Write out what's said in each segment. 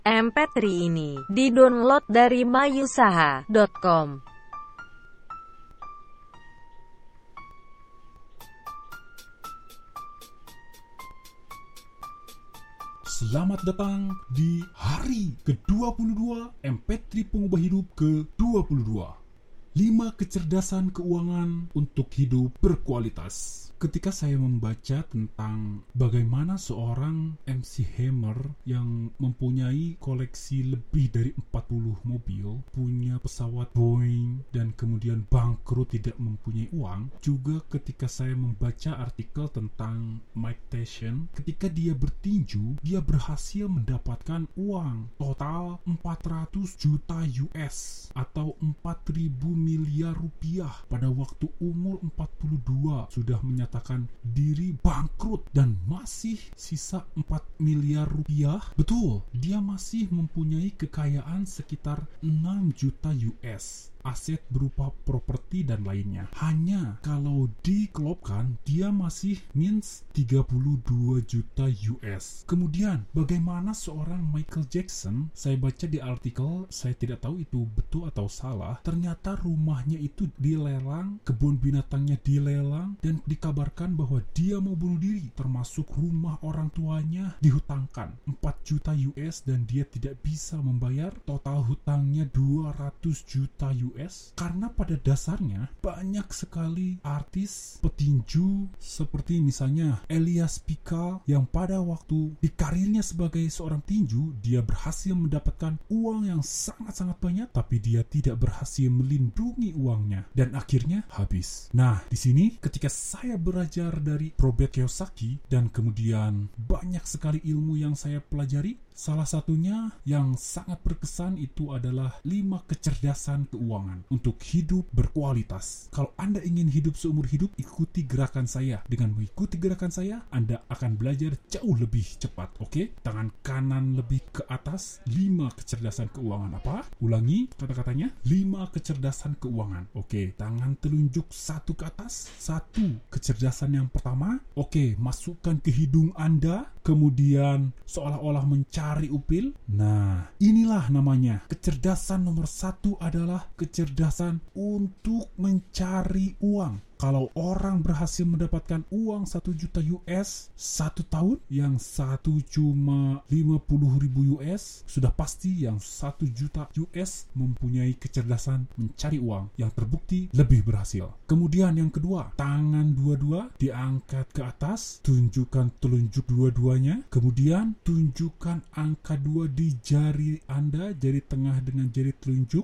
MP3 ini di-download dari mayusaha.com. Selamat datang di hari ke-22 MP3 Pengubah Hidup ke-22. 5 kecerdasan keuangan untuk hidup berkualitas. Ketika saya membaca tentang bagaimana seorang MC Hammer yang mempunyai koleksi lebih dari 40 mobil, punya pesawat Boeing, dan kemudian bangkrut tidak mempunyai uang, juga ketika saya membaca artikel tentang Mike Tyson, ketika dia bertinju, dia berhasil mendapatkan uang total 400 juta US atau 4.000 miliar rupiah pada waktu umur 42, sudah menyatakan diri bangkrut dan masih sisa 4 miliar rupiah. Betul, dia masih mempunyai kekayaan sekitar 6 juta US. Aset berupa properti dan lainnya. Hanya kalau dikelopkan, dia masih minus 32 juta US. Kemudian, bagaimana seorang Michael Jackson, saya baca di artikel, saya tidak tahu itu betul atau salah, ternyata rumahnya itu dilelang, kebun binatangnya dilelang, dan dikabarkan bahwa dia mau bunuh diri, termasuk rumah orang tuanya dihutangkan 4 juta US dan dia tidak bisa membayar. Total hutangnya 200 juta US, karena pada dasarnya banyak sekali artis petinju seperti misalnya Elias Pikal yang pada waktu di karirnya sebagai seorang tinju dia berhasil mendapatkan uang yang sangat-sangat banyak, tapi dia tidak berhasil melindungi uangnya dan akhirnya habis. Nah, di sini ketika saya belajar dari Robert Kiyosaki dan kemudian banyak sekali ilmu yang saya pelajari, salah satunya yang sangat berkesan itu adalah 5 kecerdasan keuangan untuk hidup berkualitas. Kalau Anda ingin hidup seumur hidup, ikuti gerakan saya. Dengan mengikuti gerakan saya, Anda akan belajar jauh lebih cepat. Oke? Tangan kanan lebih ke atas, 5 kecerdasan keuangan. Apa? Ulangi kata-katanya. 5 kecerdasan keuangan. Oke, tangan telunjuk 1 ke atas. 1 kecerdasan yang pertama. Oke, masukkan ke hidung Anda, kemudian seolah-olah mencari upil. Nah, inilah namanya. Kecerdasan nomor 1 adalah kecerdasan untuk mencari uang. Kalau orang berhasil mendapatkan uang 1 juta US 1 tahun, yang 1 cuma 50.000 US, sudah pasti yang 1 juta US mempunyai kecerdasan mencari uang yang terbukti lebih berhasil. Kemudian yang kedua, tangan dua-dua diangkat ke atas, tunjukkan telunjuk dua-duanya, kemudian tunjukkan angka 2 di jari Anda, jari tengah dengan jari telunjuk.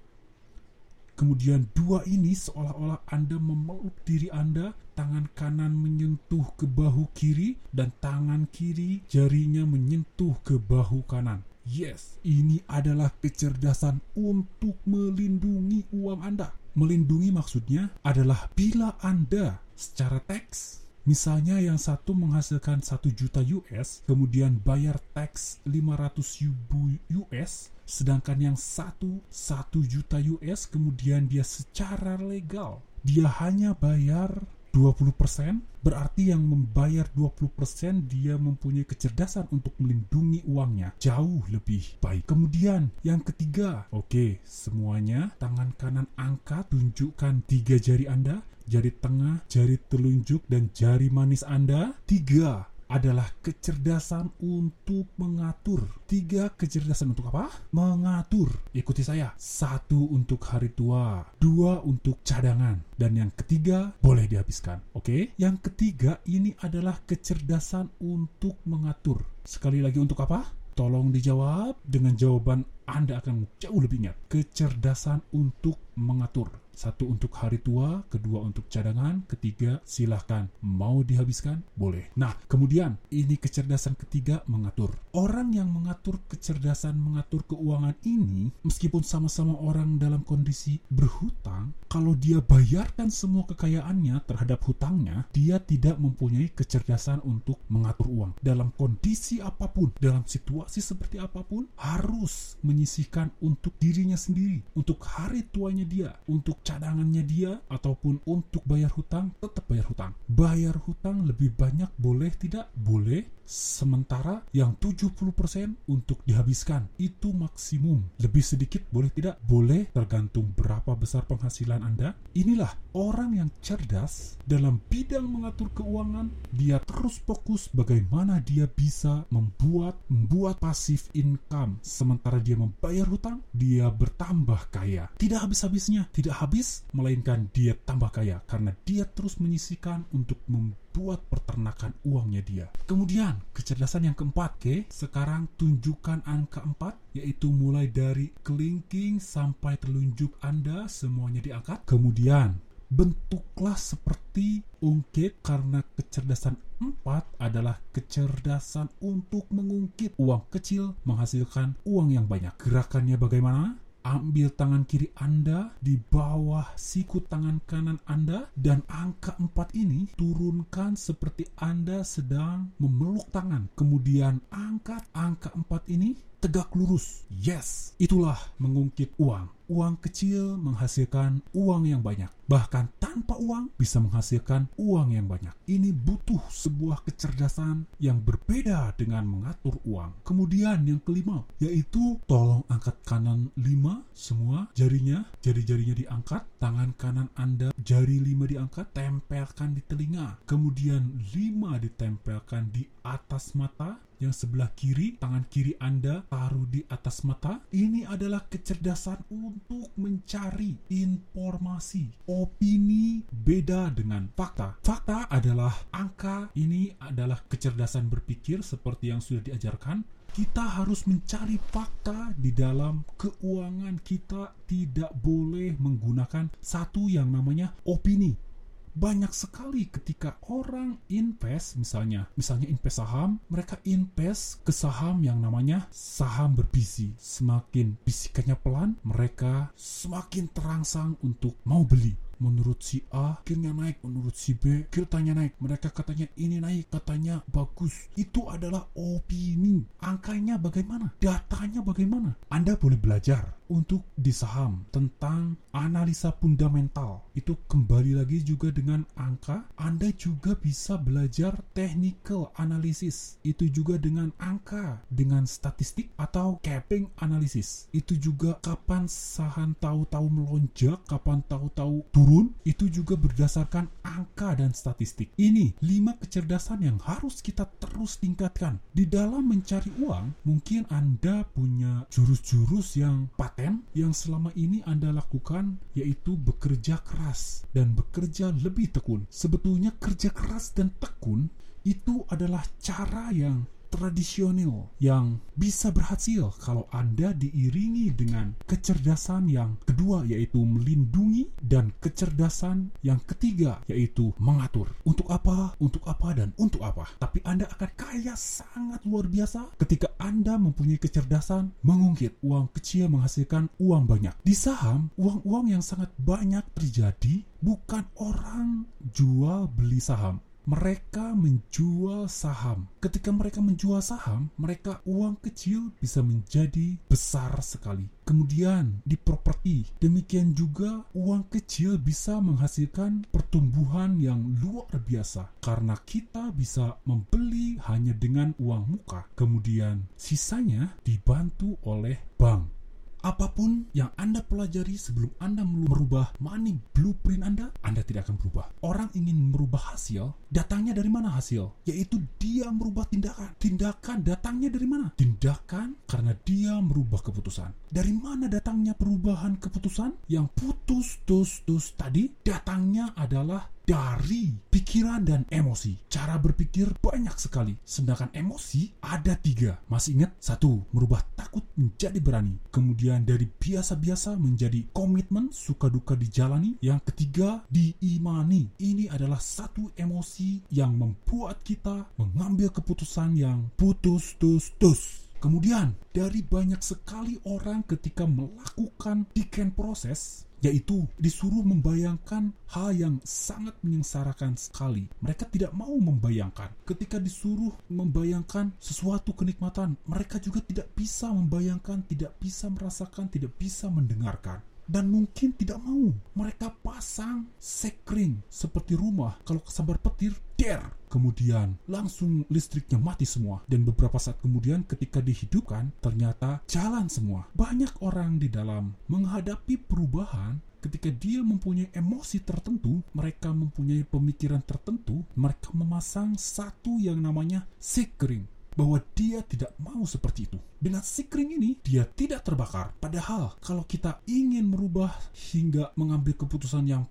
Kemudian 2 ini seolah-olah Anda memeluk diri Anda, tangan kanan menyentuh ke bahu kiri, dan tangan kiri jarinya menyentuh ke bahu kanan. Yes, ini adalah kecerdasan untuk melindungi uang Anda. Melindungi maksudnya adalah bila Anda secara teks, misalnya yang satu menghasilkan 1 juta US, kemudian bayar teks 500.000 US, sedangkan yang 1 juta US, kemudian dia secara legal, dia hanya bayar 20%, berarti yang membayar 20% dia mempunyai kecerdasan untuk melindungi uangnya jauh lebih baik. Kemudian yang ketiga, oke, semuanya tangan kanan angkat, tunjukkan 3 jari Anda, jari tengah, jari telunjuk, dan jari manis Anda. 3 adalah kecerdasan untuk mengatur. 3 kecerdasan untuk apa? Mengatur. Ikuti saya. 1 untuk hari tua, 2 untuk cadangan, dan yang ketiga boleh dihabiskan. Oke? Yang ketiga ini adalah kecerdasan untuk mengatur. Sekali lagi, untuk apa? Tolong dijawab dengan jawaban Anda akan jauh lebih ingat. Kecerdasan untuk mengatur. 1 untuk hari tua, kedua untuk cadangan, ketiga silahkan mau dihabiskan, boleh. Nah, kemudian ini kecerdasan ketiga, mengatur. Orang yang mengatur kecerdasan mengatur keuangan ini, meskipun sama-sama orang dalam kondisi berhutang, kalau dia bayarkan semua kekayaannya terhadap hutangnya, dia tidak mempunyai kecerdasan untuk mengatur uang. Dalam kondisi apapun, dalam situasi seperti apapun, harus menyisihkan untuk dirinya sendiri, untuk hari tuanya dia, untuk cadangannya dia, ataupun untuk bayar hutang, tetap bayar hutang. Bayar hutang lebih banyak boleh tidak? Boleh, sementara yang 70% untuk dihabiskan. Itu maksimum. Lebih sedikit boleh tidak? Boleh, tergantung berapa besar penghasilan Anda. Inilah orang yang cerdas dalam bidang mengatur keuangan. Dia terus fokus bagaimana dia bisa membuat passive income. Sementara dia membayar hutang, dia bertambah kaya. Tidak habis-habisnya, tidak habis, melainkan dia tambah kaya karena dia terus menyisihkan untuk membuat peternakan uangnya dia. Kemudian kecerdasan yang keempat, sekarang tunjukkan angka 4, yaitu mulai dari kelingking sampai telunjuk Anda semuanya diangkat. Kemudian bentuklah seperti ungkit karena kecerdasan 4 adalah kecerdasan untuk mengungkit uang kecil menghasilkan uang yang banyak. Gerakannya bagaimana? Ambil tangan kiri Anda di bawah siku tangan kanan Anda dan angka 4 ini turunkan seperti Anda sedang memeluk tangan. Kemudian angkat angka 4 ini tegak lurus. Yes, itulah mengungkit uang. Uang kecil menghasilkan uang yang banyak. Bahkan tanpa uang bisa menghasilkan uang yang banyak. Ini butuh sebuah kecerdasan yang berbeda dengan mengatur uang. Kemudian yang kelima, yaitu tolong angkat kanan 5 semua jarinya, jari-jarinya diangkat. Tangan kanan Anda, jari 5 diangkat, tempelkan di telinga. Kemudian 5 ditempelkan di atas mata. Yang sebelah kiri, tangan kiri Anda taruh di atas mata. Ini adalah kecerdasan untuk mencari informasi. Opini beda dengan fakta. Fakta adalah angka, ini adalah kecerdasan berpikir seperti yang sudah diajarkan. Kita harus mencari fakta di dalam keuangan kita, tidak boleh menggunakan satu yang namanya opini. Banyak sekali ketika orang invest, misalnya invest saham, mereka invest ke saham yang namanya saham berbisi. Semakin bisikannya pelan, mereka semakin terangsang untuk mau beli. Menurut si A, kirnya naik. Menurut si B, kiranya naik. Mereka katanya ini naik, katanya bagus. Itu adalah opini. Angkanya bagaimana? Datanya bagaimana? Anda boleh belajar untuk di saham tentang analisa fundamental. Itu kembali lagi juga dengan angka. Anda juga bisa belajar technical analysis. Itu juga dengan angka, dengan statistik atau capping analysis. Itu juga kapan saham tahu-tahu melonjak, kapan tahu-tahu turun. Itu juga berdasarkan angka dan statistik. Ini 5 kecerdasan yang harus kita terus tingkatkan. Di dalam mencari uang, mungkin Anda punya jurus-jurus yang paten yang selama ini Anda lakukan, yaitu bekerja keras dan bekerja lebih tekun. Sebetulnya kerja keras dan tekun itu adalah cara yang tradisional yang bisa berhasil kalau Anda diiringi dengan kecerdasan yang kedua, yaitu melindungi, dan kecerdasan yang ketiga, yaitu mengatur. Untuk apa, dan untuk apa. Tapi Anda akan kaya sangat luar biasa ketika Anda mempunyai kecerdasan mengungkit. Uang kecil menghasilkan uang banyak. Di saham, uang-uang yang sangat banyak terjadi bukan orang jual beli saham. Mereka menjual saham. Ketika mereka menjual saham, mereka uang kecil bisa menjadi besar sekali. Kemudian di properti, demikian juga uang kecil bisa menghasilkan pertumbuhan yang luar biasa. Karena kita bisa membeli hanya dengan uang muka. Kemudian sisanya dibantu oleh bank. Apapun yang Anda pelajari sebelum Anda merubah money blueprint Anda tidak akan berubah. Orang ingin merubah hasil, datangnya dari mana hasil? Yaitu dia merubah tindakan. Tindakan datangnya dari mana? Tindakan karena dia merubah keputusan. Dari mana datangnya perubahan keputusan? Yang putus tadi datangnya adalah dari pikiran dan emosi. Cara berpikir banyak sekali, sedangkan emosi ada 3. Masih ingat? 1. Merubah takut menjadi berani. Kemudian dari biasa-biasa menjadi komitmen, suka duka dijalani. Yang ketiga, diimani. Ini adalah satu emosi yang membuat kita mengambil keputusan yang putus. Kemudian, dari banyak sekali orang ketika melakukan decline proses, yaitu disuruh membayangkan hal yang sangat menyengsarakan sekali. Mereka tidak mau membayangkan. Ketika disuruh membayangkan sesuatu kenikmatan, mereka juga tidak bisa membayangkan, tidak bisa merasakan, tidak bisa mendengarkan. Dan mungkin tidak mau. Mereka pasang sekring seperti rumah. Kalau kesambar petir, der. Kemudian langsung listriknya mati semua. Dan beberapa saat kemudian ketika dihidupkan, ternyata jalan semua. Banyak orang di dalam menghadapi perubahan. Ketika dia mempunyai emosi tertentu, mereka mempunyai pemikiran tertentu, mereka memasang satu yang namanya sekring, bahwa dia tidak mau seperti itu. Dengan sekring ini, dia tidak terbakar. Padahal, kalau kita ingin merubah hingga mengambil keputusan yang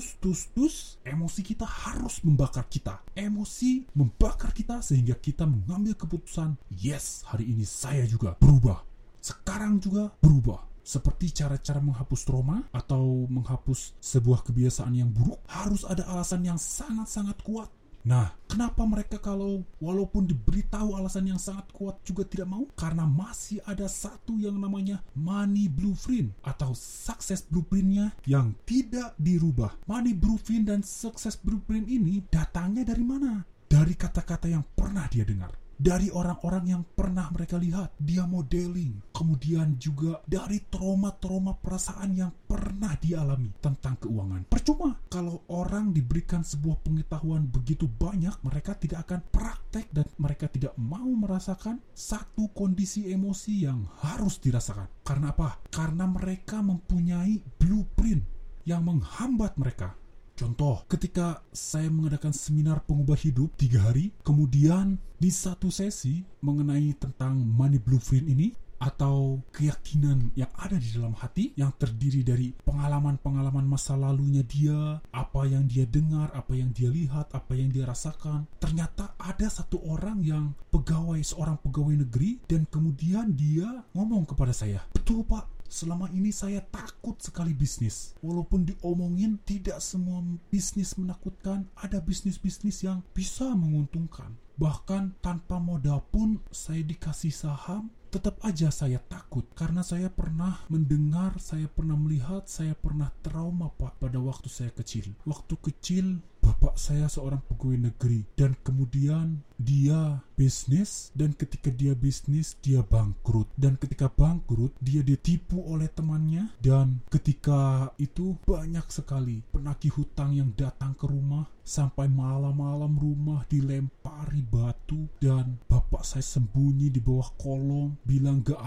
putus, emosi kita harus membakar kita. Emosi membakar kita sehingga kita mengambil keputusan, yes, hari ini saya juga berubah. Sekarang juga berubah. Seperti cara-cara menghapus trauma atau menghapus sebuah kebiasaan yang buruk, harus ada alasan yang sangat-sangat kuat. Nah, kenapa mereka kalau walaupun diberitahu alasan yang sangat kuat juga tidak mau? Karena masih ada satu yang namanya money blueprint atau success blueprintnya yang tidak dirubah. Money blueprint dan success blueprint ini datangnya dari mana? Dari kata-kata yang pernah dia dengar. Dari orang-orang yang pernah mereka lihat, dia modeling. Kemudian juga dari trauma-trauma perasaan yang pernah dialami tentang keuangan. Percuma kalau orang diberikan sebuah pengetahuan begitu banyak, mereka tidak akan praktek dan mereka tidak mau merasakan satu kondisi emosi yang harus dirasakan. Karena apa? Karena mereka mempunyai blueprint yang menghambat mereka. Contoh, ketika saya mengadakan seminar pengubah hidup 3 hari, kemudian di satu sesi mengenai tentang money blueprint ini, atau keyakinan yang ada di dalam hati, yang terdiri dari pengalaman-pengalaman masa lalunya dia, apa yang dia dengar, apa yang dia lihat, apa yang dia rasakan. Ternyata ada satu orang yang seorang pegawai negeri, dan kemudian dia ngomong kepada saya, "Betul Pak, selama ini saya takut sekali bisnis. Walaupun diomongin tidak semua bisnis menakutkan, ada bisnis-bisnis yang bisa menguntungkan. Bahkan tanpa modal pun saya dikasih saham, tetap aja saya takut. Karena saya pernah mendengar, saya pernah melihat, saya pernah trauma Pak pada waktu saya kecil. Waktu kecil, bapak saya seorang pegawai negeri, dan kemudian dia bisnis, dan ketika dia bisnis, dia bangkrut. Dan ketika bangkrut, dia ditipu oleh temannya, dan ketika itu banyak sekali penagih hutang yang datang ke rumah, sampai malam-malam rumah dilempari batu, dan bapak saya sembunyi di bawah kolong, bilang gak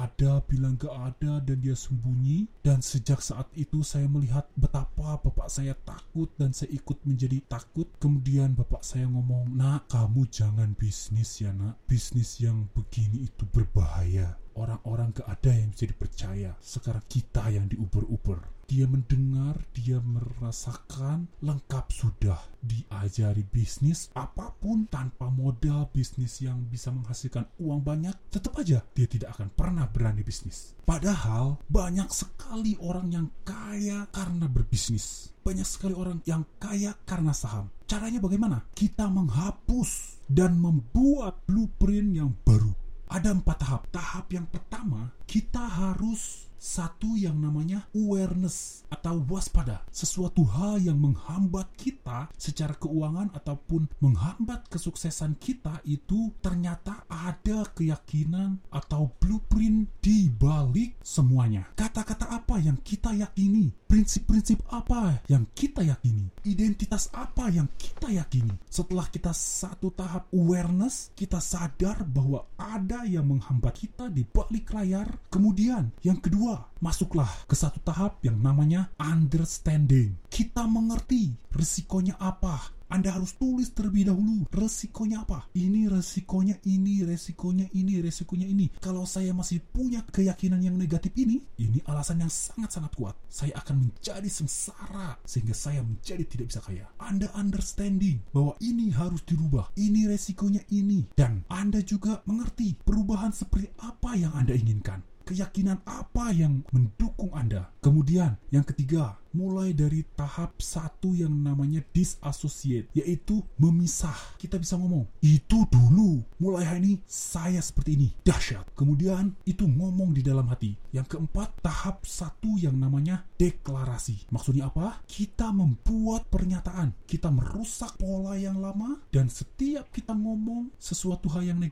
ada, dan dia sembunyi. Dan sejak saat itu saya melihat betapa bapak saya takut, dan saya ikut menjadi takut. Kemudian bapak saya ngomong, "Nak, kamu jangan bisnis ya nak, bisnis yang begini itu berbahaya. Orang-orang gak ada yang bisa dipercaya. Sekarang kita yang diuber-uber." Dia mendengar, dia merasakan, lengkap sudah. Diajari bisnis apapun tanpa modal, bisnis yang bisa menghasilkan uang banyak, tetap aja dia tidak akan pernah berani bisnis. Padahal banyak sekali orang yang kaya karena berbisnis. Banyak sekali orang yang kaya karena saham. Caranya bagaimana? Kita menghapus dan membuat blueprint yang baru. Ada 4 tahap. Tahap yang pertama, kita harus satu yang namanya awareness atau waspada. Sesuatu hal yang menghambat kita secara keuangan ataupun menghambat kesuksesan kita itu ternyata ada keyakinan atau blueprint di balik semuanya. Kata-kata apa yang kita yakini? Prinsip-prinsip apa yang kita yakini? Identitas apa yang kita yakini? Setelah kita satu tahap awareness, kita sadar bahwa ada yang menghambat kita di balik layar. Kemudian yang kedua, masuklah ke satu tahap yang namanya understanding. Kita mengerti risikonya apa. Anda harus tulis terlebih dahulu resikonya apa. Ini resikonya ini, resikonya ini, resikonya ini. Kalau saya masih punya keyakinan yang negatif ini alasan yang sangat-sangat kuat. Saya akan menjadi sengsara sehingga saya menjadi tidak bisa kaya. Anda understanding bahwa ini harus dirubah. Ini resikonya ini. Dan Anda juga mengerti perubahan seperti apa yang Anda inginkan. Keyakinan apa yang mendukung Anda. Kemudian yang ketiga, mulai dari tahap 1 yang namanya disassociate, yaitu memisah. Kita bisa ngomong, itu dulu, mulai hari ini saya seperti ini, dahsyat. Kemudian itu ngomong di dalam hati. Yang keempat, tahap 1 yang namanya deklarasi. Maksudnya apa? Kita membuat pernyataan, kita merusak pola yang lama, dan setiap kita ngomong sesuatu hal yang negatif,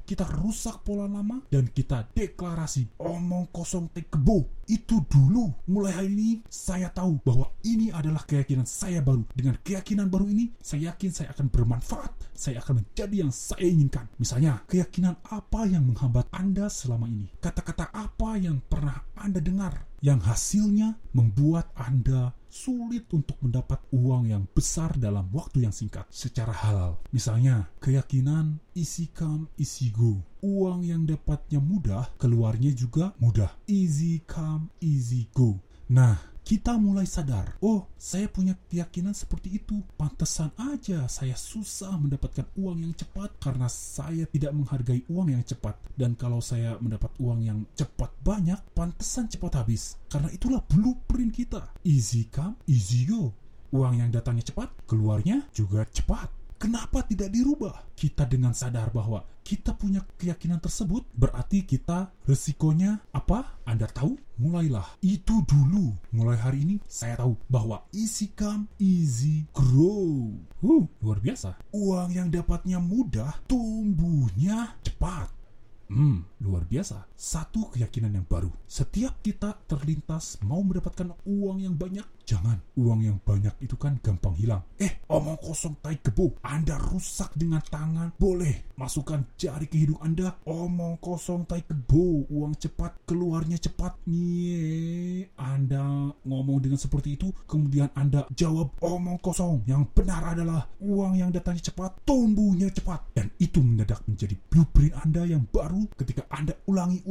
kita rusak pola lama, dan kita deklarasi omong kosong tai kebo. Itu dulu. Mulai hari ini saya tahu bahwa ini adalah keyakinan saya baru. Dengan keyakinan baru ini, saya yakin saya akan bermanfaat. Saya akan menjadi yang saya inginkan. Misalnya, keyakinan apa yang menghambat Anda selama ini? Kata-kata apa yang pernah Anda dengar yang hasilnya membuat Anda sulit untuk mendapat uang yang besar dalam waktu yang singkat secara halal? Misalnya, keyakinan easy come, easy go. Uang yang dapatnya mudah, keluarnya juga mudah. Easy come, easy go. Nah, kita mulai sadar, oh, saya punya keyakinan seperti itu. Pantesan aja saya susah mendapatkan uang yang cepat karena saya tidak menghargai uang yang cepat. Dan kalau saya mendapat uang yang cepat banyak, pantesan cepat habis. Karena itulah blueprint kita. Easy come, easy go. Uang yang datangnya cepat, keluarnya juga cepat. Kenapa tidak dirubah? Kita dengan sadar bahwa kita punya keyakinan tersebut, berarti kita resikonya apa? Anda tahu? Mulailah. Itu dulu. Mulai hari ini saya tahu bahwa easy come, easy grow. Luar biasa. Uang yang dapatnya mudah, tumbuhnya cepat. Luar biasa. Satu keyakinan yang baru. Setiap kita terlintas mau mendapatkan uang yang banyak, jangan. Uang yang banyak itu kan gampang hilang. Omong kosong tai kebo. Anda rusak dengan tangan, boleh. Masukkan jari ke hidung Anda. Omong kosong tai kebo. Uang cepat, keluarnya cepat. Anda ngomong dengan seperti itu, kemudian Anda jawab omong kosong. Yang benar adalah uang yang datangnya cepat, tumbuhnya cepat. Dan itu mendadak menjadi blueprint Anda yang baru. Ketika Anda ulangi,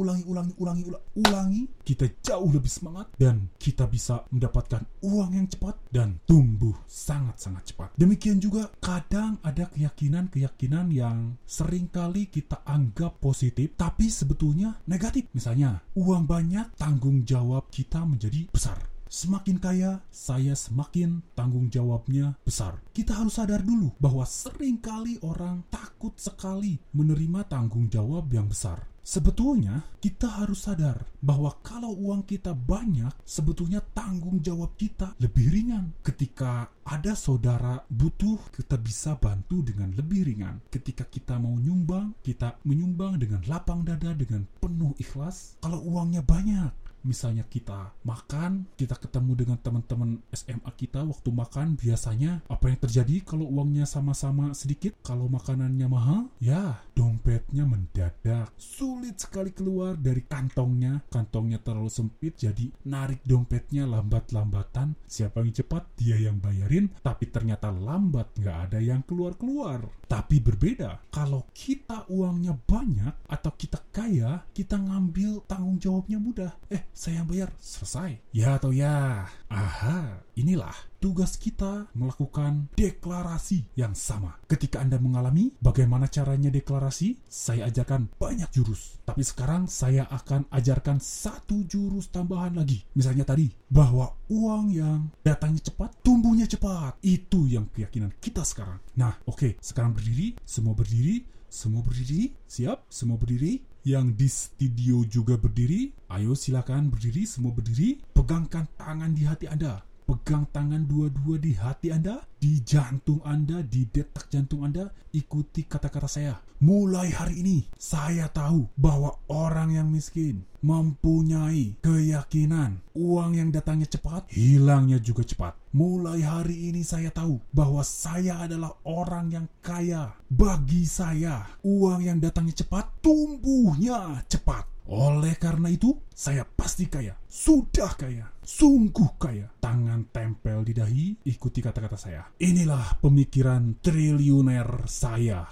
kita jauh lebih semangat dan kita bisa mendapatkan uang yang cepat dan tumbuh sangat-sangat cepat. Demikian juga kadang ada keyakinan-keyakinan yang seringkali kita anggap positif tapi sebetulnya negatif. Misalnya, uang banyak, tanggung jawab kita menjadi besar. Semakin kaya, saya semakin tanggung jawabnya besar. Kita harus sadar dulu bahwa seringkali orang takut sekali menerima tanggung jawab yang besar. Sebetulnya kita harus sadar bahwa kalau uang kita banyak, sebetulnya tanggung jawab kita lebih ringan. Ketika ada saudara butuh, kita bisa bantu dengan lebih ringan. Ketika kita mau nyumbang, kita menyumbang dengan lapang dada, dengan penuh ikhlas. Kalau uangnya banyak, misalnya kita makan, kita ketemu dengan teman-teman SMA kita waktu makan, biasanya apa yang terjadi kalau uangnya sama-sama sedikit? Kalau makanannya mahal, ya dompetnya mendadak. Sulit sekali keluar dari kantongnya. Kantongnya terlalu sempit, jadi narik dompetnya lambat-lambatan. Siapa yang cepat, dia yang bayarin. Tapi ternyata lambat, nggak ada yang keluar-keluar. Tapi berbeda, kalau kita uangnya banyak atau kita kaya, kita ngambil tanggung jawabnya mudah. Saya yang bayar, selesai. Ya atau ya? Aha, inilah tugas kita melakukan deklarasi yang sama. Ketika Anda mengalami bagaimana caranya deklarasi, saya ajarkan banyak jurus. Tapi sekarang saya akan ajarkan satu jurus tambahan lagi. Misalnya tadi, bahwa uang yang datangnya cepat, tumbuhnya cepat. Itu yang keyakinan kita sekarang. Nah, oke, sekarang berdiri, semua berdiri. Semua berdiri, siap? Semua berdiri. Yang di studio juga berdiri. Ayo silakan berdiri, semua berdiri. Pegangkan tangan di hati Anda. Pegang tangan dua-dua di hati Anda, di jantung Anda, di detak jantung Anda. Ikuti kata-kata saya. Mulai hari ini, saya tahu bahwa orang yang miskin mempunyai keyakinan uang yang datangnya cepat, hilangnya juga cepat. Mulai hari ini saya tahu bahwa saya adalah orang yang kaya. Bagi saya, uang yang datangnya cepat, tumbuhnya cepat. Oleh karena itu, saya pasti kaya. Sudah kaya. Sungguh kaya. Tangan tempel di dahi, ikuti kata-kata saya. Inilah pemikiran triliuner saya.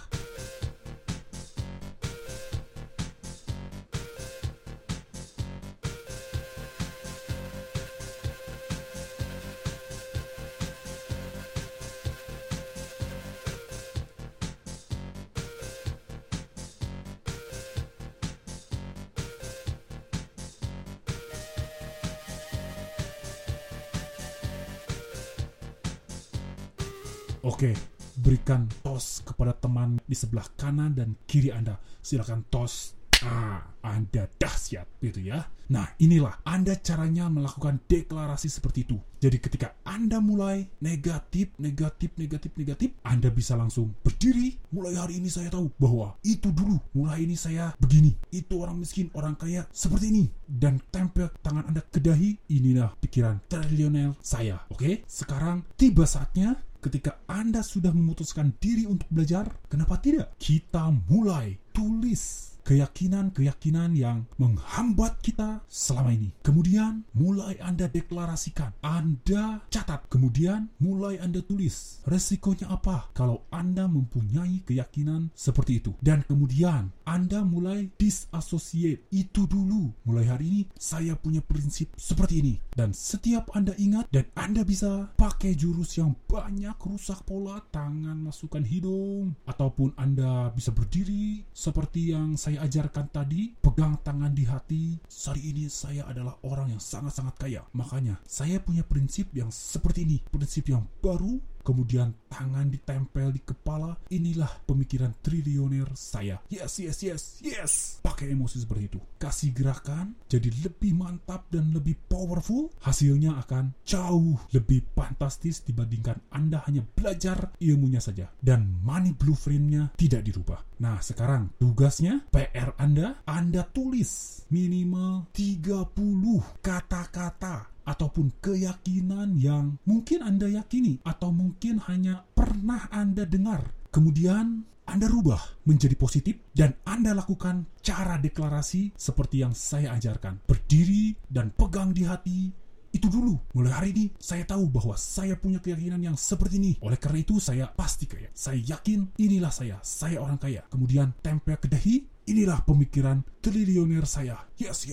Oke, berikan tos kepada teman di sebelah kanan dan kiri Anda. Silakan tos. Anda dahsyat gitu ya. Nah, inilah Anda caranya melakukan deklarasi seperti itu. Jadi ketika Anda mulai negatif, Anda bisa langsung berdiri. Mulai hari ini saya tahu bahwa itu dulu. Mulai ini saya begini. Itu orang miskin, orang kaya seperti ini. Dan tempel tangan Anda ke dahi. Inilah pikiran trilioner saya. Oke? Sekarang tiba saatnya ketika Anda sudah memutuskan diri untuk belajar. Kenapa tidak? Kita mulai tulis keyakinan-keyakinan yang menghambat kita selama ini. Kemudian mulai Anda deklarasikan, Anda catat, kemudian mulai Anda tulis. Resikonya apa kalau Anda mempunyai keyakinan seperti itu? Dan kemudian Anda mulai disassociate. Itu dulu. Mulai hari ini saya punya prinsip seperti ini. Dan setiap Anda ingat dan Anda bisa pakai jurus yang banyak, rusak pola, tangan masukkan hidung, ataupun Anda bisa berdiri seperti yang saya ajarkan tadi, pegang tangan di hati. Hari ini saya adalah orang yang sangat-sangat kaya. Makanya saya punya prinsip yang seperti ini, prinsip yang baru. Kemudian tangan ditempel di kepala. Inilah pemikiran trilioner saya. Yes. Pakai emosi seperti itu. Kasih gerakan jadi lebih mantap dan lebih powerful. Hasilnya akan jauh lebih fantastis dibandingkan Anda hanya belajar ilmunya saja. Dan money blueprint-nya tidak dirubah. Nah, sekarang tugasnya, PR Anda tulis minimal 30 kata-kata ataupun keyakinan yang mungkin Anda yakini atau mungkin hanya pernah Anda dengar. Kemudian Anda rubah menjadi positif dan Anda lakukan cara deklarasi seperti yang saya ajarkan. Berdiri dan pegang di hati. Itu dulu. Mulai hari ini saya tahu bahwa saya punya keyakinan yang seperti ini. Oleh karena itu saya pasti kaya. Saya yakin inilah saya orang kaya. Kemudian tempel ke dahi. Inilah pemikiran trilioner saya. Yes.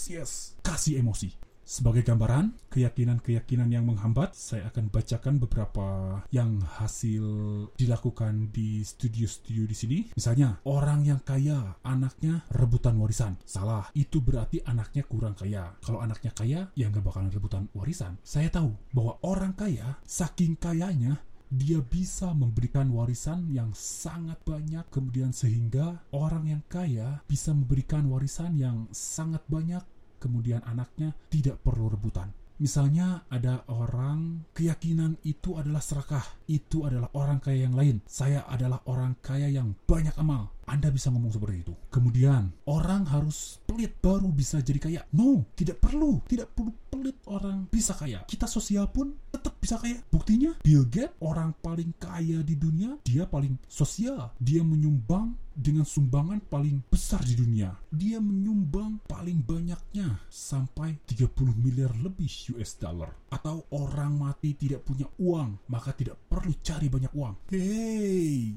Kasih emosi. Sebagai gambaran, keyakinan-keyakinan yang menghambat, saya akan bacakan beberapa yang hasil dilakukan di studio-studio di sini. Misalnya, orang yang kaya, anaknya rebutan warisan. Salah, itu berarti anaknya kurang kaya. Kalau anaknya kaya, ya nggak bakalan rebutan warisan. Saya tahu bahwa orang kaya, saking kayanya, dia bisa memberikan warisan yang sangat banyak, kemudian sehingga orang yang kaya bisa memberikan warisan yang sangat banyak, kemudian anaknya tidak perlu rebutan. Misalnya ada orang keyakinan itu adalah serakah, itu adalah orang kaya yang lain. Saya adalah orang kaya yang banyak amal. Anda bisa ngomong seperti itu. Kemudian orang harus pelit baru bisa jadi kaya. No, tidak perlu pelit orang bisa kaya. Kita sosial pun tetap bisa kaya. Buktinya Bill Gates, orang paling kaya di dunia, dia paling sosial. Dia menyumbang dengan sumbangan paling besar di dunia. Dia menyumbang paling banyaknya sampai 30 miliar lebih US dollar. Atau orang mati tidak punya uang, maka tidak perlu cari banyak uang. Hey.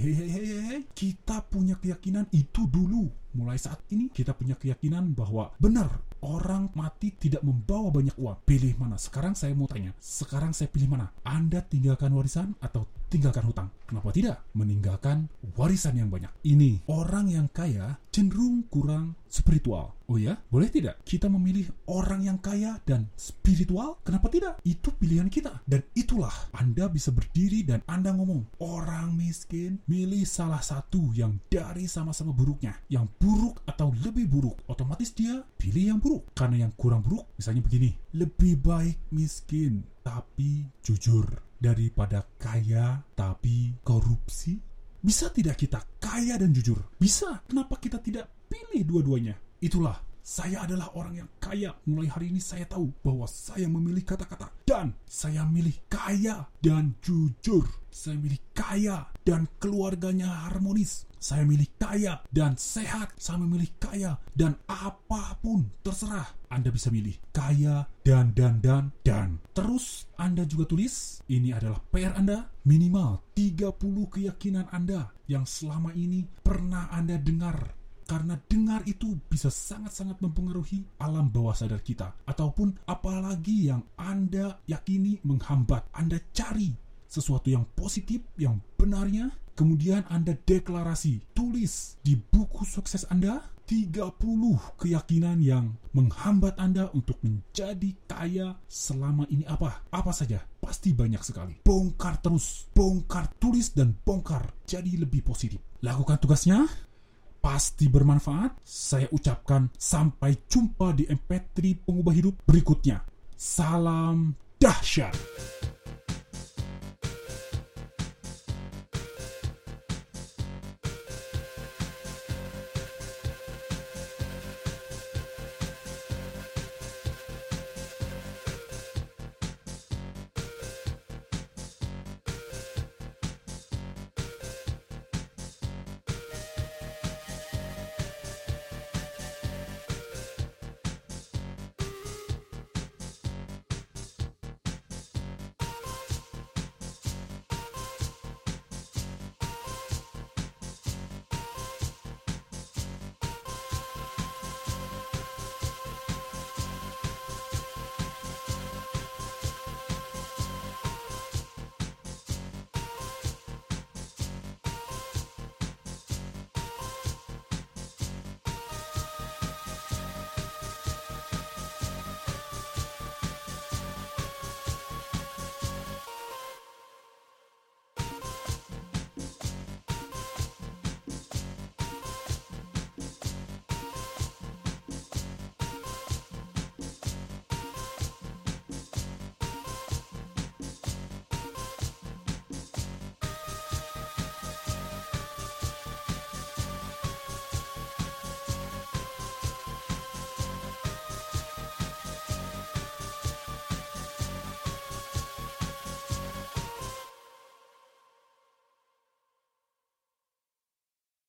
Kita punya keyakinan itu dulu. Mulai saat ini kita punya keyakinan bahwa benar, orang mati tidak membawa banyak uang. Pilih mana? Sekarang saya mau tanya. Sekarang saya pilih mana? Anda tinggalkan warisan atau tinggalkan hutang? Kenapa tidak? Meninggalkan warisan yang banyak. Ini orang yang kaya cenderung kurang spiritual. Oh ya? Boleh tidak kita memilih orang yang kaya dan spiritual? Kenapa tidak? Itu pilihan kita. Dan itulah Anda bisa berdiri dan Anda ngomong, orang miskin milih salah satu yang dari sama-sama buruknya. Yang buruk atau lebih buruk, otomatis dia pilih yang buruk. Karena yang kurang buruk, misalnya begini, lebih baik miskin tapi jujur daripada kaya tapi korupsi. Bisa tidak kita kaya dan jujur? Bisa. Kenapa kita tidak pilih dua-duanya? Itulah, saya adalah orang yang kaya. Mulai hari ini saya tahu bahwa saya memilih kata-kata. Dan saya milih kaya dan jujur. Saya milih kaya dan keluarganya harmonis. Saya milih kaya dan sehat. Saya memilih kaya dan apapun terserah. Anda bisa milih kaya dan. Terus Anda juga tulis, ini adalah PR Anda, minimal 30 keyakinan Anda yang selama ini pernah Anda dengar. Karena dengar itu bisa sangat-sangat mempengaruhi alam bawah sadar kita. Ataupun apalagi yang Anda yakini menghambat. Anda cari sesuatu yang positif, yang benarnya. Kemudian Anda deklarasi. Tulis di buku sukses Anda 30 keyakinan yang menghambat Anda untuk menjadi kaya selama ini apa? Apa saja? Pasti banyak sekali. Bongkar terus. Bongkar, tulis dan bongkar. Jadi lebih positif. Lakukan tugasnya. pasti bermanfaat. Saya ucapkan sampai jumpa di MP3 Pengubah Hidup berikutnya. Salam dahsyat.